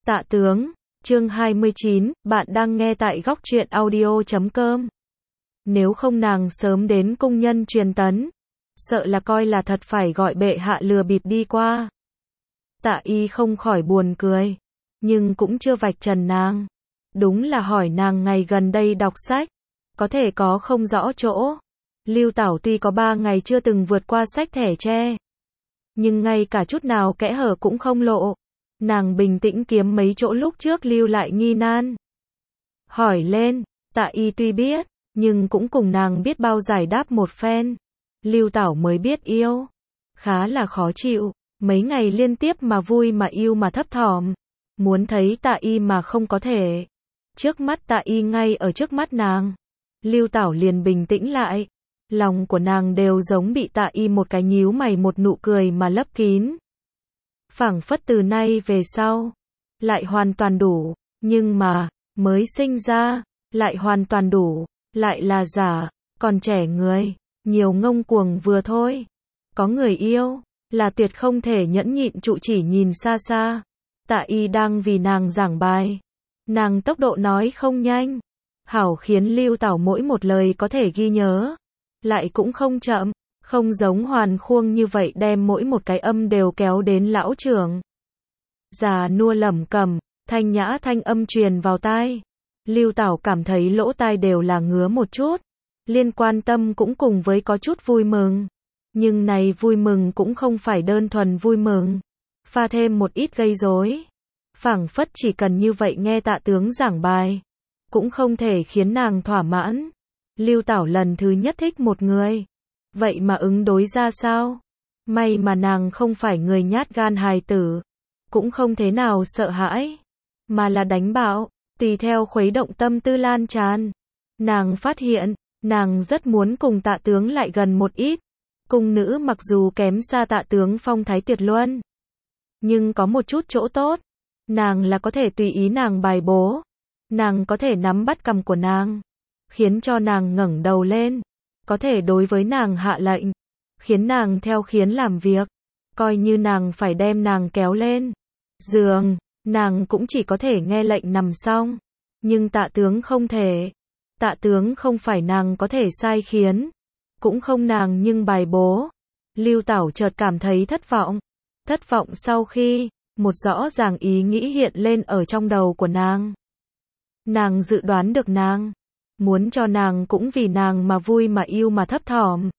Tạ tướng, chương 29, bạn đang nghe tại góc truyện audio.com. Nếu không nàng sớm đến cung nhân truyền tấn, sợ là coi là thật phải gọi bệ hạ lừa bịp đi qua. Tạ y không khỏi buồn cười, nhưng cũng chưa vạch trần nàng. Đúng là hỏi nàng ngày gần đây đọc sách, có thể có không rõ chỗ. Lưu Tảo tuy có 3 ngày chưa từng vượt qua sách thẻ tre, nhưng ngay cả chút nào kẽ hở cũng không lộ. Nàng bình tĩnh kiếm mấy chỗ lúc trước lưu lại nghi nan. Hỏi lên, Tạ y tuy biết, nhưng cũng cùng nàng biết bao giải đáp một phen. Lưu Tảo mới biết yêu. Khá là khó chịu, mấy ngày liên tiếp mà vui mà yêu mà thấp thỏm. Muốn thấy Tạ y mà không có thể. Trước mắt Tạ y ngay ở trước mắt nàng. Lưu Tảo liền bình tĩnh lại. Lòng của nàng đều giống bị Tạ y một cái nhíu mày một nụ cười mà lấp kín. Phảng phất từ nay về sau, lại hoàn toàn đủ, nhưng mà, mới sinh ra, lại hoàn toàn đủ, lại là giả, còn trẻ người, nhiều ngông cuồng vừa thôi. Có người yêu, là tuyệt không thể nhẫn nhịn trụ chỉ nhìn xa xa. Tạ y đang vì nàng giảng bài. Nàng tốc độ nói không nhanh, hảo khiến Lưu Tảo mỗi một lời có thể ghi nhớ. Lại cũng không chậm. Không giống Hoàn Khuông như vậy đem mỗi một cái âm đều kéo đến lão trưởng. Già nua lẩm cẩm, thanh nhã thanh âm truyền vào tai. Lưu Tảo cảm thấy lỗ tai đều là ngứa một chút. Liên quan tâm cũng cùng với có chút vui mừng. Nhưng này vui mừng cũng không phải đơn thuần vui mừng. Pha thêm một ít gây rối. Phảng phất chỉ cần như vậy nghe Tạ tướng giảng bài, cũng không thể khiến nàng thỏa mãn. Lưu Tảo lần thứ nhất thích một người. Vậy mà ứng đối ra sao? May mà nàng không phải người nhát gan hài tử, cũng không thế nào sợ hãi, mà là đánh bạo, tùy theo khuấy động tâm tư lan tràn. Nàng phát hiện, nàng rất muốn cùng Tạ tướng lại gần một ít. Cung nữ mặc dù kém xa Tạ tướng phong thái tuyệt luân, nhưng có một chút chỗ tốt, nàng là có thể tùy ý nàng bài bố. Nàng có thể nắm bắt cằm của nàng, khiến cho nàng ngẩng đầu lên. Có thể đối với nàng hạ lệnh, khiến nàng theo khiến làm việc, coi như nàng phải đem nàng kéo lên giường, nàng cũng chỉ có thể nghe lệnh nằm xong. Nhưng Tạ tướng không thể. Tạ tướng không phải nàng có thể sai khiến, cũng không nàng nhưng bài bố. Lưu Tảo chợt cảm thấy thất vọng. Thất vọng sau khi, một rõ ràng ý nghĩ hiện lên ở trong đầu của nàng. Nàng dự đoán được nàng muốn cho nàng cũng vì nàng mà vui mà yêu mà thấp thỏm.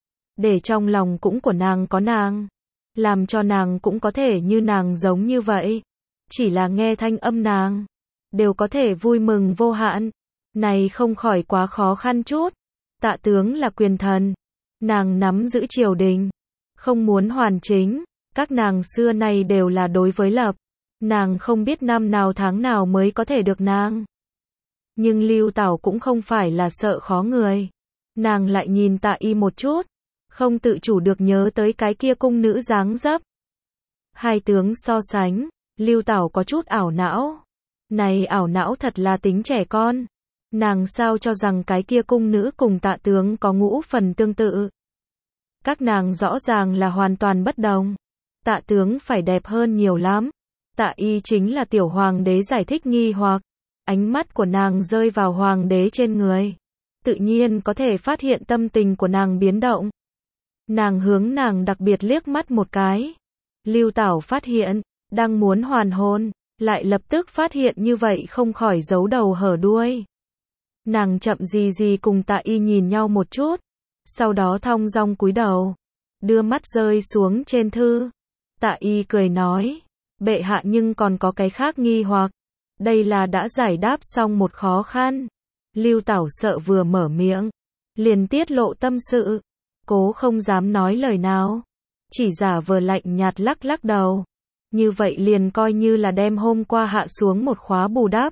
Để trong lòng cũng của nàng có nàng. Làm cho nàng cũng có thể như nàng giống như vậy. Chỉ là nghe thanh âm nàng, đều có thể vui mừng vô hạn. Này không khỏi quá khó khăn chút. Tạ tướng là quyền thần. Nàng nắm giữ triều đình. Không muốn hoàn chính. Các nàng xưa nay đều là đối với lập. Nàng không biết năm nào tháng nào mới có thể được nàng. Nhưng Lưu Tảo cũng không phải là sợ khó người. Nàng lại nhìn Tạ y một chút, không tự chủ được nhớ tới cái kia cung nữ dáng dấp. Hai tướng so sánh, Lưu Tảo có chút ảo não. Này ảo não thật là tính trẻ con. Nàng sao cho rằng cái kia cung nữ cùng Tạ tướng có ngũ phần tương tự. Các nàng rõ ràng là hoàn toàn bất đồng. Tạ tướng phải đẹp hơn nhiều lắm. Tạ y chính là tiểu hoàng đế giải thích nghi hoặc. Ánh mắt của nàng rơi vào hoàng đế trên người. Tự nhiên có thể phát hiện tâm tình của nàng biến động. Nàng hướng nàng đặc biệt liếc mắt một cái. Lưu Tảo phát hiện, đang muốn hoàn hồn, lại lập tức phát hiện như vậy không khỏi giấu đầu hở đuôi. Nàng chậm gì gì cùng Tạ y nhìn nhau một chút. Sau đó thong dong cúi đầu, đưa mắt rơi xuống trên thư. Tạ y cười nói, bệ hạ nhưng còn có cái khác nghi hoặc. Đây là đã giải đáp xong một khó khăn. Lưu Tảo sợ vừa mở miệng, liền tiết lộ tâm sự. Cố không dám nói lời nào. Chỉ giả vờ lạnh nhạt lắc lắc đầu. Như vậy liền coi như là đem hôm qua hạ xuống một khóa bù đắp.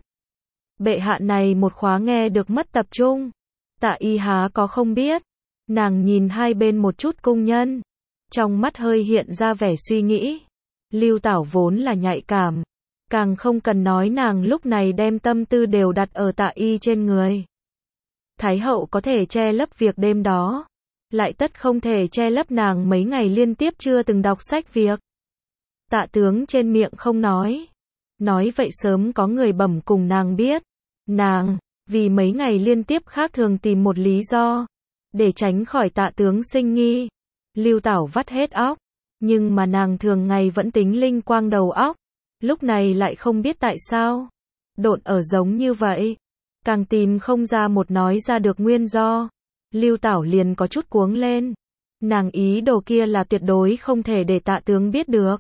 Bệ hạ này một khóa nghe được mất tập trung. Tạ y há có không biết. Nàng nhìn hai bên một chút cung nhân. Trong mắt hơi hiện ra vẻ suy nghĩ. Lưu Tảo vốn là nhạy cảm. Càng không cần nói nàng lúc này đem tâm tư đều đặt ở Tạ y trên người. Thái hậu có thể che lấp việc đêm đó, lại tất không thể che lấp nàng mấy ngày liên tiếp chưa từng đọc sách việc. Tạ tướng trên miệng không nói, nói vậy sớm có người bẩm cùng nàng biết. Nàng, vì mấy ngày liên tiếp khác thường tìm một lý do, để tránh khỏi Tạ tướng sinh nghi. Lưu Tảo vắt hết óc, nhưng mà nàng thường ngày vẫn tính linh quang đầu óc, lúc này lại không biết tại sao. Độn ở giống như vậy, càng tìm không ra một nói ra được nguyên do. Lưu Tảo liền có chút cuống lên. Nàng ý đồ kia là tuyệt đối không thể để Tạ tướng biết được.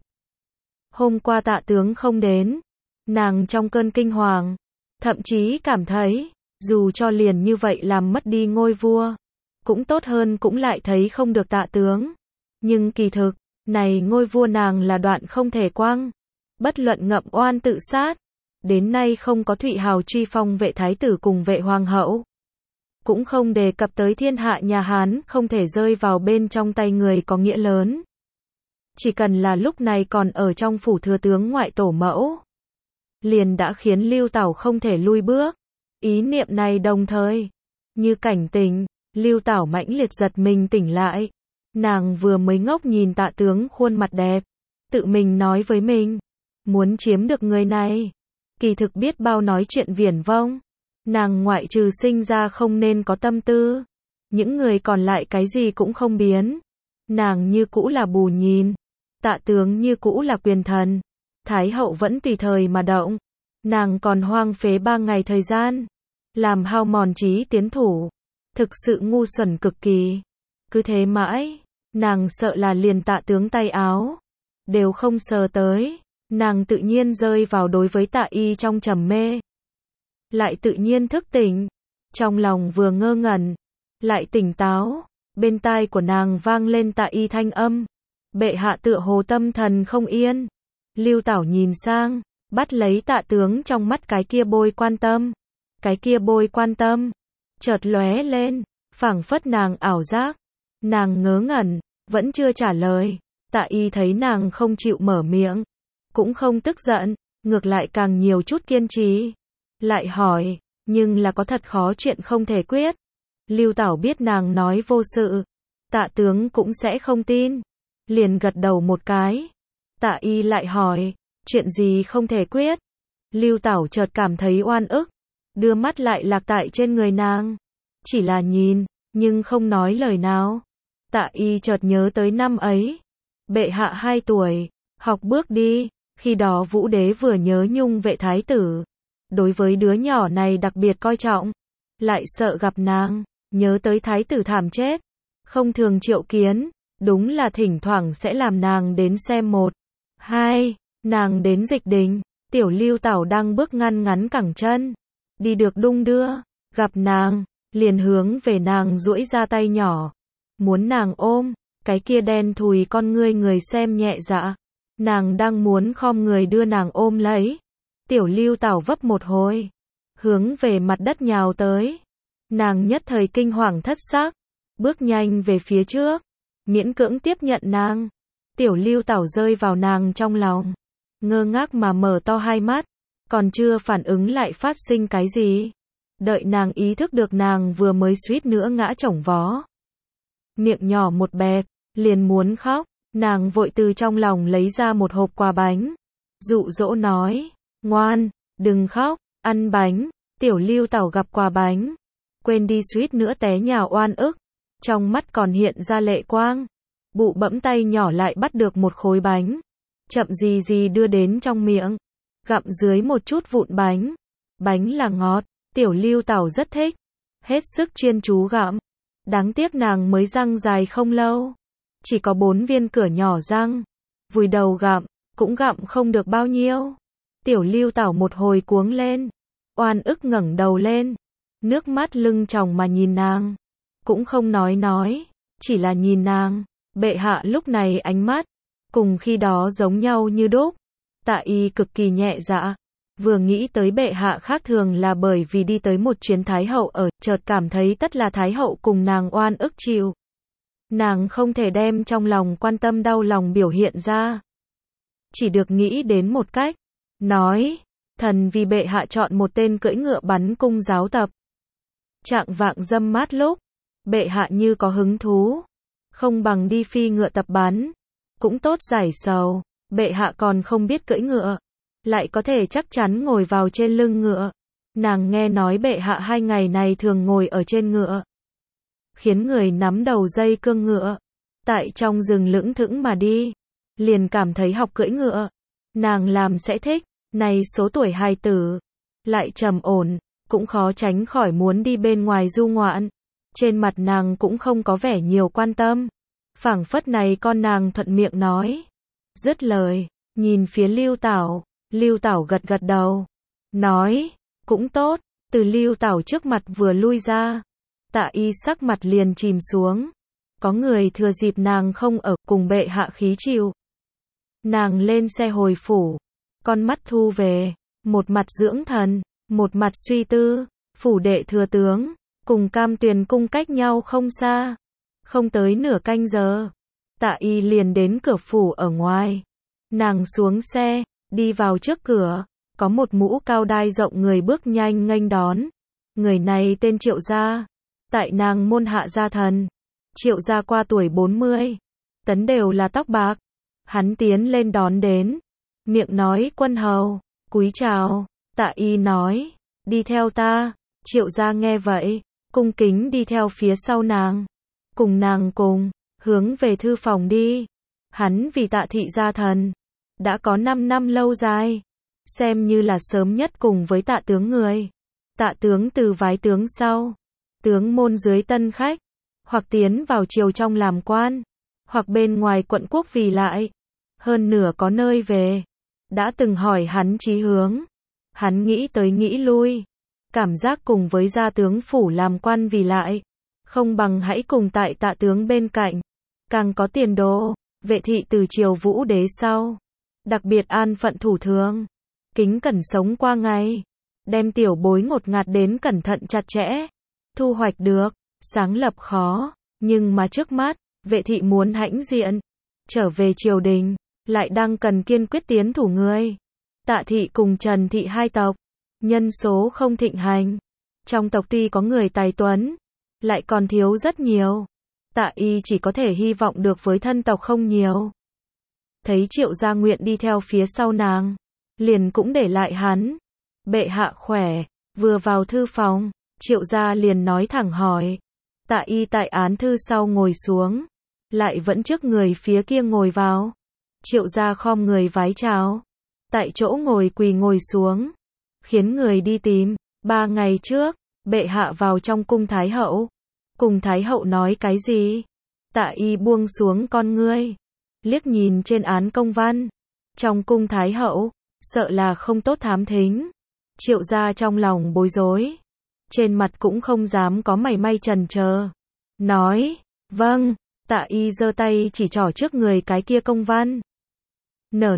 Hôm qua Tạ tướng không đến, nàng trong cơn kinh hoàng, thậm chí cảm thấy, dù cho liền như vậy làm mất đi ngôi vua, cũng tốt hơn cũng lại thấy không được Tạ tướng. Nhưng kỳ thực, này ngôi vua nàng là đoạn không thể quăng. Bất luận Ngậm Oan tự sát, đến nay không có Thụy Hào truy phong vệ thái tử cùng vệ hoàng hậu. Cũng không đề cập tới thiên hạ nhà Hán không thể rơi vào bên trong tay người có nghĩa lớn. Chỉ cần là lúc này còn ở trong phủ thừa tướng ngoại tổ mẫu, liền đã khiến Lưu Tảo không thể lui bước. Ý niệm này đồng thời, như cảnh tỉnh, Lưu Tảo mãnh liệt giật mình tỉnh lại. Nàng vừa mới ngốc nhìn Tạ tướng khuôn mặt đẹp, tự mình nói với mình, muốn chiếm được người này, kỳ thực biết bao nói chuyện viển vông. Nàng ngoại trừ sinh ra không nên có tâm tư, những người còn lại cái gì cũng không biến. Nàng như cũ là bù nhìn, Tạ tướng như cũ là quyền thần, Thái hậu vẫn tùy thời mà động. Nàng còn hoang phế 3 ngày thời gian, làm hao mòn trí tiến thủ, thực sự ngu xuẩn cực kỳ. Cứ thế mãi, nàng sợ là liền Tạ tướng tay áo đều không sờ tới, nàng tự nhiên rơi vào đối với Tạ y trong trầm mê. Lại tự nhiên thức tỉnh, trong lòng vừa ngơ ngẩn, lại tỉnh táo, bên tai của nàng vang lên Tạ y thanh âm. Bệ hạ tựa hồ tâm thần không yên. Lưu Tảo nhìn sang, bắt lấy Tạ tướng trong mắt cái kia bôi quan tâm. Cái kia bôi quan tâm, chợt lóe lên, phảng phất nàng ảo giác. Nàng ngớ ngẩn, vẫn chưa trả lời. Tạ y thấy nàng không chịu mở miệng, cũng không tức giận, ngược lại càng nhiều chút kiên trì. Lại hỏi, nhưng là có thật khó chuyện không thể quyết. Lưu Tảo biết nàng nói vô sự, Tạ tướng cũng sẽ không tin, liền gật đầu một cái. Tạ y lại hỏi, chuyện gì không thể quyết? Lưu Tảo chợt cảm thấy oan ức, đưa mắt lại lạc tại trên người nàng, chỉ là nhìn, nhưng không nói lời nào. Tạ y chợt nhớ tới năm ấy, bệ hạ 2 tuổi, học bước đi, khi đó Vũ đế vừa nhớ nhung vệ thái tử, đối với đứa nhỏ này đặc biệt coi trọng, lại sợ gặp nàng, nhớ tới thái tử thảm chết, không thường triệu kiến, đúng là thỉnh thoảng sẽ làm nàng đến xem 1, 2, nàng đến Dịch Đình, tiểu Lưu Tảo đang bước ngăn ngắn cẳng chân, đi được đung đưa, gặp nàng, liền hướng về nàng duỗi ra tay nhỏ, muốn nàng ôm, cái kia đen thùi con ngươi người xem nhẹ dạ, nàng đang muốn khom người đưa nàng ôm lấy, tiểu Lưu Tảo vấp một hồi, hướng về mặt đất nhào tới, nàng nhất thời kinh hoàng thất xác, bước nhanh về phía trước, miễn cưỡng tiếp nhận nàng, tiểu Lưu Tảo rơi vào nàng trong lòng, ngơ ngác mà mở to hai mắt, còn chưa phản ứng lại phát sinh cái gì, đợi nàng ý thức được nàng vừa mới suýt nữa ngã chổng vó, miệng nhỏ một bẹp, liền muốn khóc, nàng vội từ trong lòng lấy ra một hộp quà bánh, dụ dỗ nói, ngoan, đừng khóc, ăn bánh. Tiểu Lưu Tảo gặp quà bánh, quên đi suýt nữa té nhào oan ức, trong mắt còn hiện ra lệ quang, bụ bẫm tay nhỏ lại bắt được một khối bánh, chậm gì gì đưa đến trong miệng, gặm dưới một chút vụn bánh, bánh là ngọt, tiểu Lưu Tảo rất thích, hết sức chuyên chú gặm, đáng tiếc nàng mới răng dài không lâu, chỉ có 4 viên cửa nhỏ răng, vùi đầu gặm, cũng gặm không được bao nhiêu, tiểu Lưu Tảo một hồi cuống lên, oan ức ngẩng đầu lên, nước mắt lưng tròng mà nhìn nàng, cũng không nói, chỉ là nhìn nàng. Bệ hạ lúc này ánh mắt, cùng khi đó giống nhau như đúc. Tạ y cực kỳ nhẹ dạ, vừa nghĩ tới bệ hạ khác thường là bởi vì đi tới một chuyến Thái hậu ở, chợt cảm thấy tất là Thái hậu cùng nàng oan ức chịu. Nàng không thể đem trong lòng quan tâm đau lòng biểu hiện ra, chỉ được nghĩ đến một cách, nói, thần vì bệ hạ chọn một tên cưỡi ngựa bắn cung giáo tập. Trạng vạng dâm mát lúc, bệ hạ như có hứng thú, không bằng đi phi ngựa tập bắn, cũng tốt giải sầu, bệ hạ còn không biết cưỡi ngựa, lại có thể chắc chắn ngồi vào trên lưng ngựa. Nàng nghe nói bệ hạ 2 ngày này thường ngồi ở trên ngựa, khiến người nắm đầu dây cương ngựa, tại trong rừng lững thững mà đi, liền cảm thấy học cưỡi ngựa, nàng làm sẽ thích. Này số tuổi hài tử, lại trầm ổn, cũng khó tránh khỏi muốn đi bên ngoài du ngoạn. Trên mặt nàng cũng không có vẻ nhiều quan tâm, phảng phất này con nàng thuận miệng nói. Dứt lời, nhìn phía Lưu Tảo gật gật đầu, nói, cũng tốt. Từ Lưu Tảo trước mặt vừa lui ra, Tạ Y sắc mặt liền chìm xuống. Có người thừa dịp nàng không ở cùng bệ hạ khí chịu. Nàng lên xe hồi phủ, con mắt thu về, một mặt dưỡng thần, một mặt suy tư. Phủ đệ thừa tướng, cùng Cam Tuyền cung cách nhau không xa. Không tới nửa canh giờ, Tạ Y liền đến cửa phủ ở ngoài. Nàng xuống xe, đi vào trước cửa, có một mũ cao đai rộng người bước nhanh nghênh đón. Người này tên Triệu Gia, tại nàng môn hạ gia thần. Triệu Gia qua tuổi 40, tấn đều là tóc bạc. Hắn tiến lên đón đến, miệng nói quân hầu, cúi chào. Tạ Y nói, đi theo ta. Triệu Gia nghe vậy, cung kính đi theo phía sau nàng. Cùng nàng hướng về thư phòng đi. Hắn vì Tạ thị gia thần, đã có 5 năm lâu dài, xem như là sớm nhất cùng với Tạ tướng người. Tạ tướng từ vái tướng sau, tướng môn dưới tân khách, hoặc tiến vào triều trong làm quan, hoặc bên ngoài quận quốc vì lại, hơn nửa có nơi về. Đã từng hỏi hắn chí hướng, hắn nghĩ tới nghĩ lui, cảm giác cùng với gia tướng phủ làm quan vì lại, không bằng hãy cùng tại Tạ tướng bên cạnh, càng có tiền đồ. Vệ thị từ triều Vũ đế sau, đặc biệt an phận thủ thường, kính cẩn sống qua ngày, đem tiểu bối ngột ngạt đến cẩn thận chặt chẽ, thu hoạch được, sáng lập khó, nhưng mà trước mắt, vệ thị muốn hãnh diện, trở về triều đình, lại đang cần kiên quyết tiến thủ người. Tạ thị cùng Trần thị hai tộc, nhân số không thịnh hành, trong tộc tuy có người tài tuấn, lại còn thiếu rất nhiều. Tạ Y chỉ có thể hy vọng được với thân tộc không nhiều. Thấy Triệu Gia nguyện đi theo phía sau nàng, liền cũng để lại hắn. Bệ hạ khỏe. Vừa vào thư phòng, Triệu Gia liền nói thẳng hỏi. Tạ Y tại án thư sau ngồi xuống, lại vẫn trước người phía kia ngồi vào. Triệu Gia khom người vái chào, tại chỗ ngồi quỳ ngồi xuống, khiến người đi tìm. 3 ngày trước, bệ hạ vào trong cung Thái hậu, cùng Thái hậu nói cái gì? Tạ Y buông xuống con ngươi, liếc nhìn trên án công văn. Trong cung Thái hậu, sợ là không tốt thám thính. Triệu Gia trong lòng bối rối, trên mặt cũng không dám có mảy may chần chờ, nói, vâng. Tạ Y giơ tay chỉ trỏ trước người cái kia công văn, nở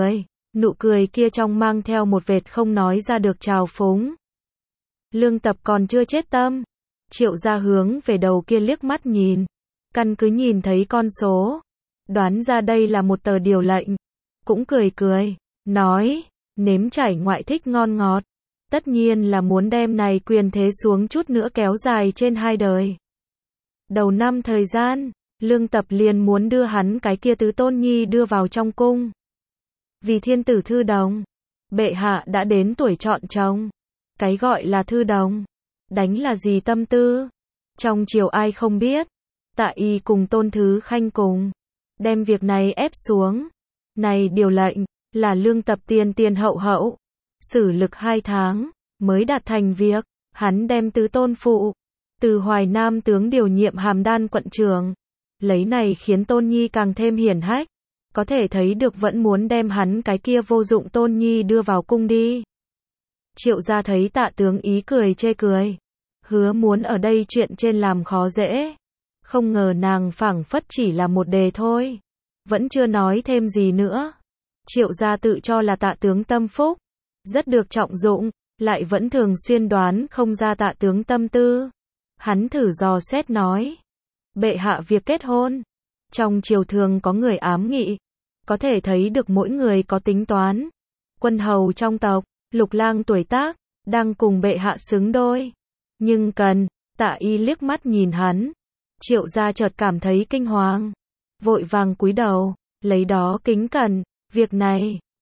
nụ cười kia trong mang theo một vệt không nói ra được trào phúng. Lương Tập còn chưa chết tâm. Triệu Gia hướng về đầu kia liếc mắt nhìn, căn cứ nhìn thấy con số, đoán ra đây là một tờ điều lệnh, cũng cười, nói, nếm trải ngoại thích ngon ngọt, tất nhiên là muốn đem này quyền thế xuống chút nữa kéo dài trên 2 đời. Đầu năm thời gian, Lương Tập liền muốn đưa hắn cái kia tứ tôn nhi đưa vào trong cung. Vì thiên tử thư đồng, bệ hạ đã đến tuổi chọn chồng. Cái gọi là thư đồng, đánh là gì tâm tư, trong triều ai không biết. Tạ Y cùng Tôn Thứ Khanh cùng đem việc này ép xuống. Này điều lệnh là Lương Tập tiền hậu xử lực 2 tháng mới đạt thành việc. Hắn đem tứ tôn phụ từ Hoài Nam tướng điều nhiệm hàm đan quận trưởng, lấy này khiến Tôn Nhi càng thêm hiển hách. Có thể thấy được vẫn muốn đem hắn cái kia vô dụng Tôn Nhi đưa vào cung đi. Triệu Gia thấy Tạ tướng ý cười chê cười, hứa muốn ở đây chuyện trên làm khó dễ. Không ngờ nàng phảng phất chỉ là một đề thôi, vẫn chưa nói thêm gì nữa. Triệu Gia tự cho là Tạ tướng tâm phúc, rất được trọng dụng, lại vẫn thường xuyên đoán không ra Tạ tướng tâm tư. Hắn thử dò xét nói, bệ hạ việc kết hôn, trong triều thường có người ám nghị, có thể thấy được mỗi người có tính toán. Quân hầu trong tộc, Lục Lang tuổi tác, đang cùng bệ hạ xứng đôi. Nhưng cần, Tạ Y liếc mắt nhìn hắn. Triệu Gia chợt cảm thấy kinh hoàng, vội vàng cúi đầu, lấy đó kính cẩn, việc này,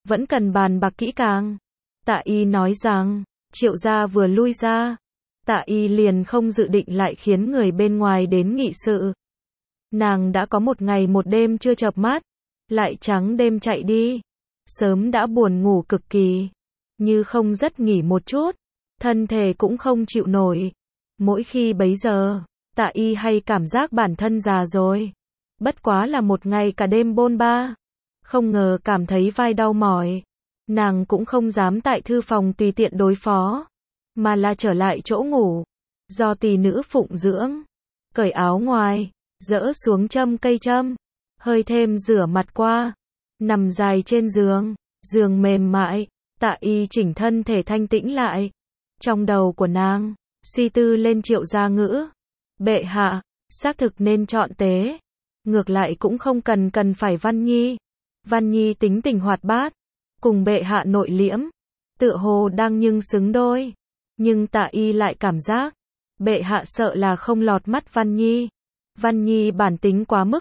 vẫn cần bàn bạc kỹ càng. Tạ Y nói rằng, Triệu gia vừa lui ra, Tạ Y liền không dự định lại khiến người bên ngoài đến nghị sự. Nàng đã có một ngày một đêm chưa chợp mắt, lại trắng đêm chạy đi, sớm đã buồn ngủ cực kỳ, như không giấc nghỉ một chút, thân thể cũng không chịu nổi. Mỗi khi bấy giờ, Tạ Y hay cảm giác bản thân già rồi. Bất quá là một ngày cả đêm bôn ba, không ngờ cảm thấy vai đau mỏi. Nàng cũng không dám tại thư phòng tùy tiện đối phó, mà là trở lại chỗ ngủ, do tỳ nữ phụng dưỡng, cởi áo ngoài, dỡ xuống châm cây châm, hơi thêm rửa mặt qua, nằm dài trên giường, giường mềm mại, Tạ Y chỉnh thân thể thanh tĩnh lại. Trong đầu của nàng, suy tư lên Triệu gia ngữ. Bệ hạ, xác thực nên chọn tế. Ngược lại cũng không cần phải Văn Nhi. Văn Nhi tính tình hoạt bát, cùng bệ hạ nội liễm, tựa hồ đang nhưng xứng đôi. Nhưng Tạ Y lại cảm giác, bệ hạ sợ là không lọt mắt Văn Nhi. Văn Nhi bản tính quá mức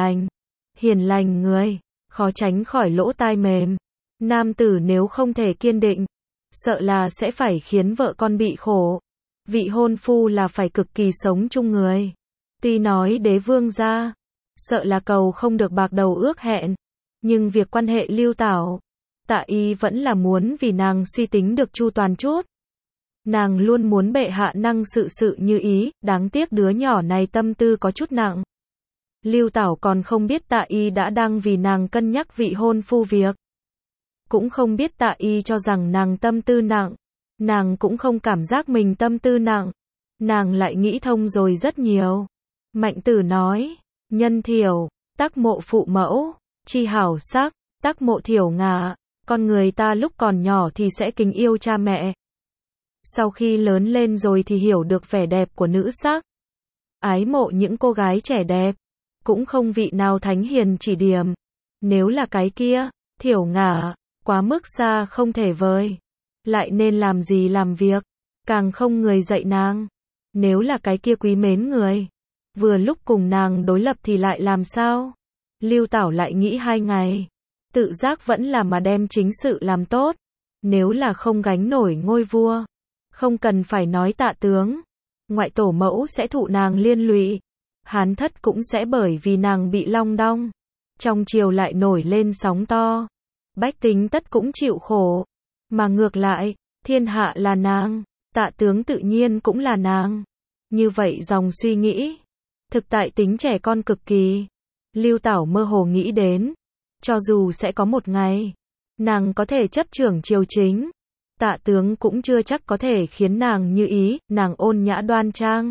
hiền lành người, khó tránh khỏi lỗ tai mềm. Nam tử nếu không thể kiên định, sợ là sẽ phải khiến vợ con bị khổ. Vị hôn phu là phải cực kỳ sống chung người. Tuy nói đế vương gia, sợ là cầu không được bạc đầu ước hẹn, nhưng việc quan hệ Lưu Tảo, Tạ Y vẫn là muốn vì nàng suy tính được chu toàn chút. Nàng luôn muốn bệ hạ năng sự như ý, đáng tiếc đứa nhỏ này tâm tư có chút nặng. Lưu Tảo còn không biết Tạ Y đã đang vì nàng cân nhắc vị hôn phu việc. Cũng không biết Tạ Y cho rằng nàng tâm tư nặng. Nàng cũng không cảm giác mình tâm tư nặng. Nàng lại nghĩ thông rồi rất nhiều. Mạnh Tử nói, nhân thiểu, tắc mộ phụ mẫu, chi hảo sắc, tắc mộ thiểu ngạ. Con người ta lúc còn nhỏ thì sẽ kính yêu cha mẹ. Sau khi lớn lên rồi thì hiểu được vẻ đẹp của nữ sắc. Ái mộ những cô gái trẻ đẹp. Cũng không vị nào thánh hiền chỉ điểm. Nếu là cái kia, thiểu ngạ, quá mức xa không thể vời. Lại nên làm gì làm việc, càng không người dạy nàng. Nếu là cái kia quý mến người, vừa lúc cùng nàng đối lập thì lại làm sao? Lưu Tảo lại nghĩ 2 ngày, tự giác vẫn là mà đem chính sự làm tốt. Nếu là không gánh nổi ngôi vua, không cần phải nói Tạ tướng, ngoại tổ mẫu sẽ thụ nàng liên lụy. Hán thất cũng sẽ bởi vì nàng bị long đong. Trong triều lại nổi lên sóng to. Bách tính tất cũng chịu khổ. Mà ngược lại, thiên hạ là nàng, Tạ tướng tự nhiên cũng là nàng. Như vậy dòng suy nghĩ, thực tại tính trẻ con cực kỳ. Lưu Tảo mơ hồ nghĩ đến, cho dù sẽ có một ngày, nàng có thể chấp trưởng triều chính, Tạ tướng cũng chưa chắc có thể khiến nàng như ý. Nàng ôn nhã đoan trang,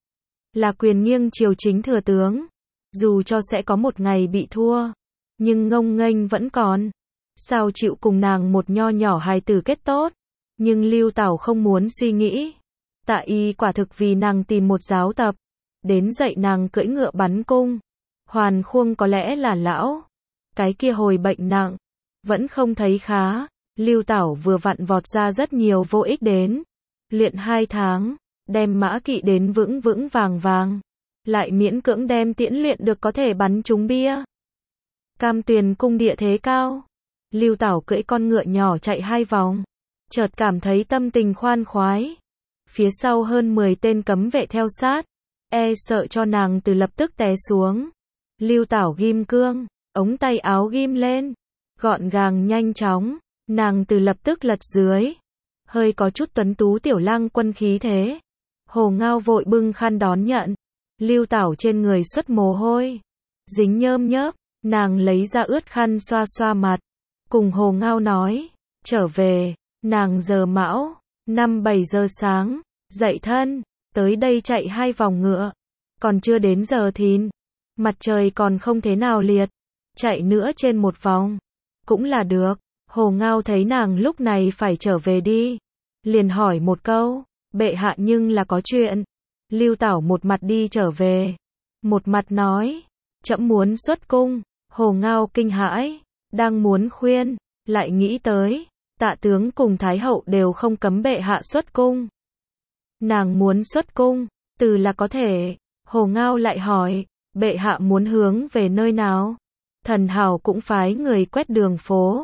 là quyền nghiêng triều chính thừa tướng. Dù cho sẽ có một ngày bị thua, nhưng ngông nghênh vẫn còn. Sao chịu cùng nàng một nho nhỏ hài tử kết tốt. Nhưng Lưu Tảo không muốn suy nghĩ. Tạ Y quả thực vì nàng tìm một giáo tập, đến dạy nàng cưỡi ngựa bắn cung. Hoàn Khuông có lẽ là lão, cái kia hồi bệnh nặng, vẫn không thấy khá. Lưu Tảo vừa vặn vọt ra rất nhiều vô ích đến. Luyện 2 tháng, đem mã kỵ đến vững vững vàng vàng. Lại miễn cưỡng đem tiễn luyện được có thể bắn trúng bia. Cam Tuyền cung địa thế cao. Lưu Tảo cưỡi con ngựa nhỏ chạy 2 vòng. Chợt cảm thấy tâm tình khoan khoái. Phía sau hơn 10 tên cấm vệ theo sát. Sợ cho nàng từ lập tức té xuống. Lưu Tảo ghim cương, ống tay áo ghim lên. Gọn gàng nhanh chóng. Nàng từ lập tức lật dưới. Hơi có chút tuấn tú tiểu lang quân khí thế. Hồ Ngao vội bưng khăn đón nhận. Lưu Tảo trên người xuất mồ hôi. Dính nhơm nhớp. Nàng lấy ra ướt khăn xoa xoa mặt. Cùng Hồ Ngao nói. Trở về. Nàng giờ mão. 5-7 giờ sáng. Dậy thân. Tới đây chạy 2 vòng ngựa. Còn chưa đến giờ thìn. Mặt trời còn không thế nào liệt. Chạy nữa trên 1 vòng. Cũng là được. Hồ Ngao thấy nàng lúc này phải trở về đi. Liền hỏi một câu. Bệ hạ nhưng là có chuyện. Lưu Tảo một mặt đi trở về. Một mặt nói. Trẫm muốn xuất cung. Hồ Ngao kinh hãi. Đang muốn khuyên. Lại nghĩ tới. Tạ tướng cùng Thái hậu đều không cấm bệ hạ xuất cung. Nàng muốn xuất cung. Từ là có thể. Hồ Ngao lại hỏi. Bệ hạ muốn hướng về nơi nào? Thần hào cũng phái người quét đường phố.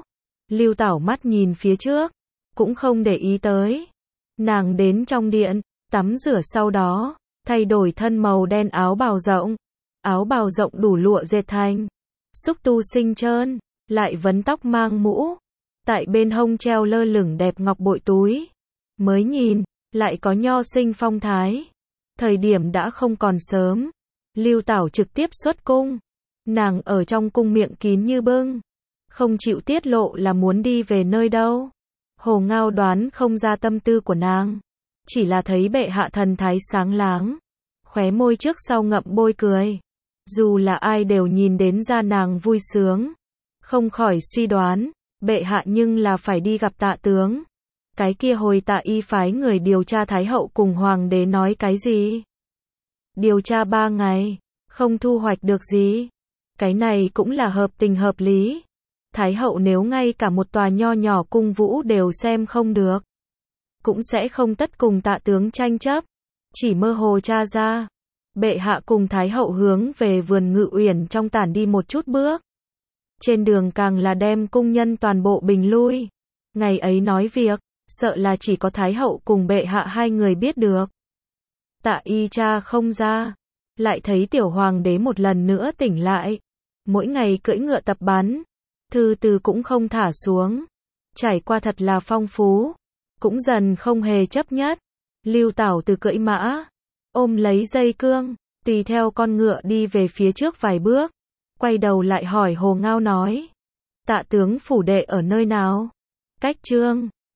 Lưu Tảo mắt nhìn phía trước, cũng không để ý tới. Nàng đến trong điện, tắm rửa sau đó, thay đổi thân màu đen áo bào rộng đủ lụa dệt thành, xúc tu xinh trơn, lại vấn tóc mang mũ, tại bên hông treo lơ lửng đẹp ngọc bội túi. Mới nhìn, lại có nho sinh phong thái. Thời điểm đã không còn sớm, Lưu Tảo trực tiếp xuất cung. Nàng ở trong cung miệng kín như bưng, không chịu tiết lộ là muốn đi về nơi đâu. Hồ Ngao đoán không ra tâm tư của nàng, chỉ là thấy bệ hạ thần thái sáng láng, khóe môi trước sau ngậm bôi cười. Dù là ai đều nhìn đến ra nàng vui sướng, không khỏi suy đoán, bệ hạ nhưng là phải đi gặp Tạ tướng. Cái kia hồi Tạ y phái người điều tra Thái hậu cùng hoàng đế nói cái gì? Điều tra 3 ngày, không thu hoạch được gì. Cái này cũng là hợp tình hợp lý. Thái hậu nếu ngay cả một tòa nho nhỏ cung vũ đều xem không được, cũng sẽ không tất cùng Tạ tướng tranh chấp. Chỉ mơ hồ tra ra, bệ hạ cùng Thái hậu hướng về vườn Ngự Uyển trong tản đi một chút bước. Trên đường càng là đem cung nhân toàn bộ bình lui. Ngày ấy nói việc, sợ là chỉ có Thái hậu cùng bệ hạ hai người biết được. Tạ y tra không ra, lại thấy tiểu hoàng đế một lần nữa tỉnh lại. Mỗi ngày cưỡi ngựa tập bắn, thư từ cũng không thả xuống. Trải qua thật là phong phú, cũng dần không hề chấp nhất. Lưu Tảo từ cưỡi mã, ôm lấy dây cương, tùy theo con ngựa đi về phía trước vài bước, quay đầu lại hỏi Hồ Ngao nói: Tạ tướng phủ đệ ở nơi nào? Cách Trương